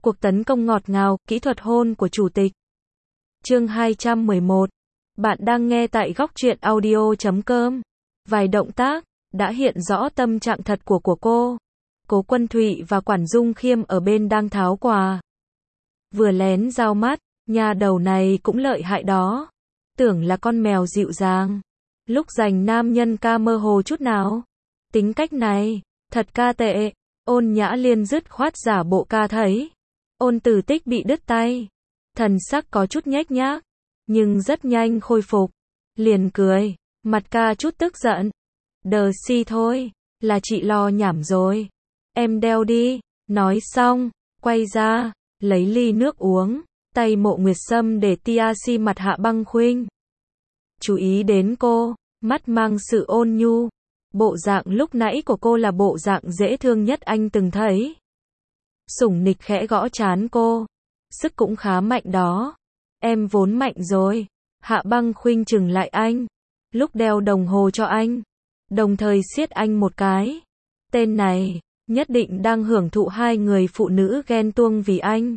Cuộc tấn công ngọt ngào, kỹ thuật hôn của chủ tịch. Chương 211. Bạn đang nghe tại góc truyện audio.com. Vài động tác đã hiện rõ tâm trạng thật của cô. Cố Quân Thụy và Quản Dung Khiêm ở bên đang tháo quà. Vừa lén giao mắt, nhà đầu này cũng lợi hại đó. Tưởng là con mèo dịu dàng. Lúc giành nam nhân ca mơ hồ chút nào. Tính cách này, thật ca tệ. Ôn Nhã Liên dứt khoát giả bộ ca thấy. Ôn Tử Tích bị đứt tay. Thần sắc có chút nhếch nhác, nhưng rất nhanh khôi phục. Liền cười, mặt ca chút tức giận. Đờ si thôi, là chị lo nhảm rồi. Em đeo đi. Nói xong, quay ra, lấy ly nước uống. Tay Mộ Nguyệt Sâm để tia si mặt Hạ Băng Khuynh. Chú ý đến cô, mắt mang sự ôn nhu. Bộ dạng lúc nãy của cô là bộ dạng dễ thương nhất anh từng thấy. Sủng nịch khẽ gõ trán cô. Sức cũng khá mạnh đó. Em vốn mạnh rồi. Hạ Băng Khuynh chừng lại anh. Lúc đeo đồng hồ cho anh. Đồng thời siết anh một cái. Tên này, nhất định đang hưởng thụ hai người phụ nữ ghen tuông vì anh.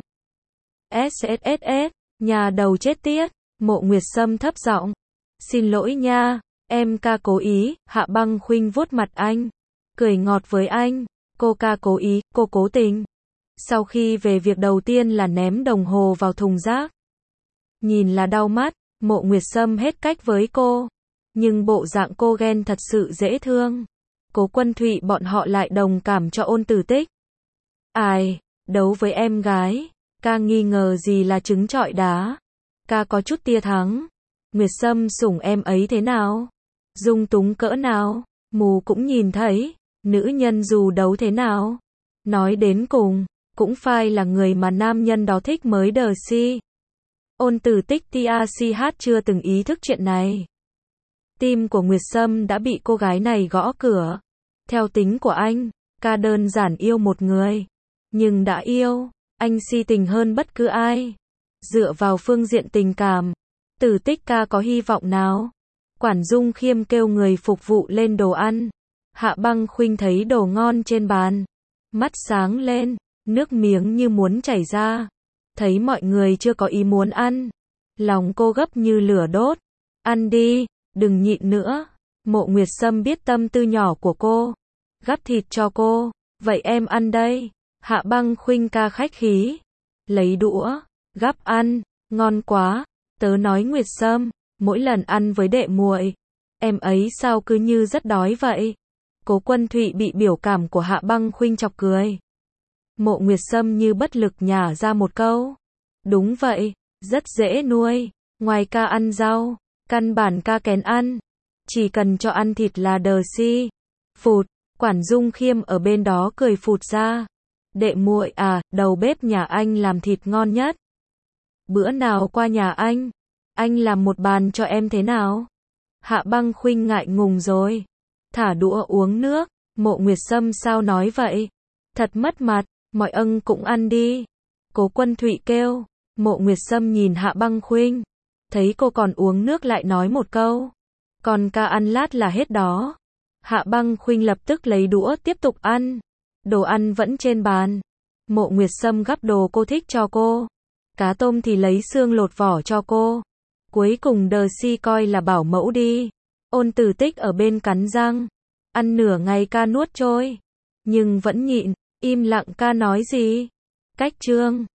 SSSS, nhà đầu chết tiết. Mộ Nguyệt Sâm thấp giọng. Xin lỗi nha, em ca cố ý. Hạ Băng Khuynh vuốt mặt anh. Cười ngọt với anh. Cô ca cố ý, cô cố tình. Sau khi về việc đầu tiên là ném đồng hồ vào thùng rác. Nhìn là đau mắt, Mộ Nguyệt Sâm hết cách với cô. Nhưng bộ dạng cô ghen thật sự dễ thương. Cố Quân Thụy bọn họ lại đồng cảm cho Ôn Tử Tích. Ai, đấu với em gái, ca nghi ngờ gì là trứng trọi đá. Ca có chút tia thắng. Nguyệt Sâm sủng em ấy thế nào? Dung túng cỡ nào? Mù cũng nhìn thấy. Nữ nhân dù đấu thế nào? Nói đến cùng, cũng phải là người mà nam nhân đó thích mới đờ si. Ôn Tử Tích tia si hát chưa từng ý thức chuyện này. Tim của Nguyệt Sâm đã bị cô gái này gõ cửa. Theo tính của anh, ca đơn giản yêu một người. Nhưng đã yêu, anh si tình hơn bất cứ ai. Dựa vào phương diện tình cảm, Tử Tích ca có hy vọng nào? Quản Dung Khiêm kêu người phục vụ lên đồ ăn. Hạ Băng Khuynh thấy đồ ngon trên bàn. Mắt sáng lên, nước miếng như muốn chảy ra. Thấy mọi người chưa có ý muốn ăn. Lòng cô gấp như lửa đốt. Ăn đi, đừng nhịn nữa. Mộ Nguyệt Sâm biết tâm tư nhỏ của cô. Gắp thịt cho cô. Vậy em ăn đây. Hạ Băng Khuynh ca khách khí. Lấy đũa, gắp ăn. Ngon quá. Tớ nói Nguyệt Sâm, mỗi lần ăn với đệ muội, em ấy sao cứ như rất đói vậy. Cố Quân Thụy bị biểu cảm của Hạ Băng Khuynh chọc cười. Mộ Nguyệt Sâm như bất lực nhả ra một câu. Đúng vậy, rất dễ nuôi. Ngoài ca ăn rau, căn bản ca kén ăn. Chỉ cần cho ăn thịt là đờ si. Phụt, Quản Dung Khiêm ở bên đó cười phụt ra. Đệ muội à, đầu bếp nhà anh làm thịt ngon nhất. Bữa nào qua nhà anh làm một bàn cho em thế nào? Hạ Băng Khuynh ngại ngùng rồi. Thả đũa uống nước. Mộ Nguyệt Sâm sao nói vậy? Thật mất mặt, mọi ân cũng ăn đi. Cố Quân Thụy kêu. Mộ Nguyệt Sâm nhìn Hạ Băng Khuynh. Thấy cô còn uống nước lại nói một câu. Còn ca ăn lát là hết đó. Hạ Băng Khuynh lập tức lấy đũa tiếp tục ăn. Đồ ăn vẫn trên bàn. Mộ Nguyệt Sâm gắp đồ cô thích cho cô. Cá tôm thì lấy xương lột vỏ cho cô. Cuối cùng đờ si coi là bảo mẫu đi. Ôn Tử Tích ở bên cắn răng. Ăn nửa ngày ca nuốt trôi. Nhưng vẫn nhịn. Im lặng ca nói gì? Cách chương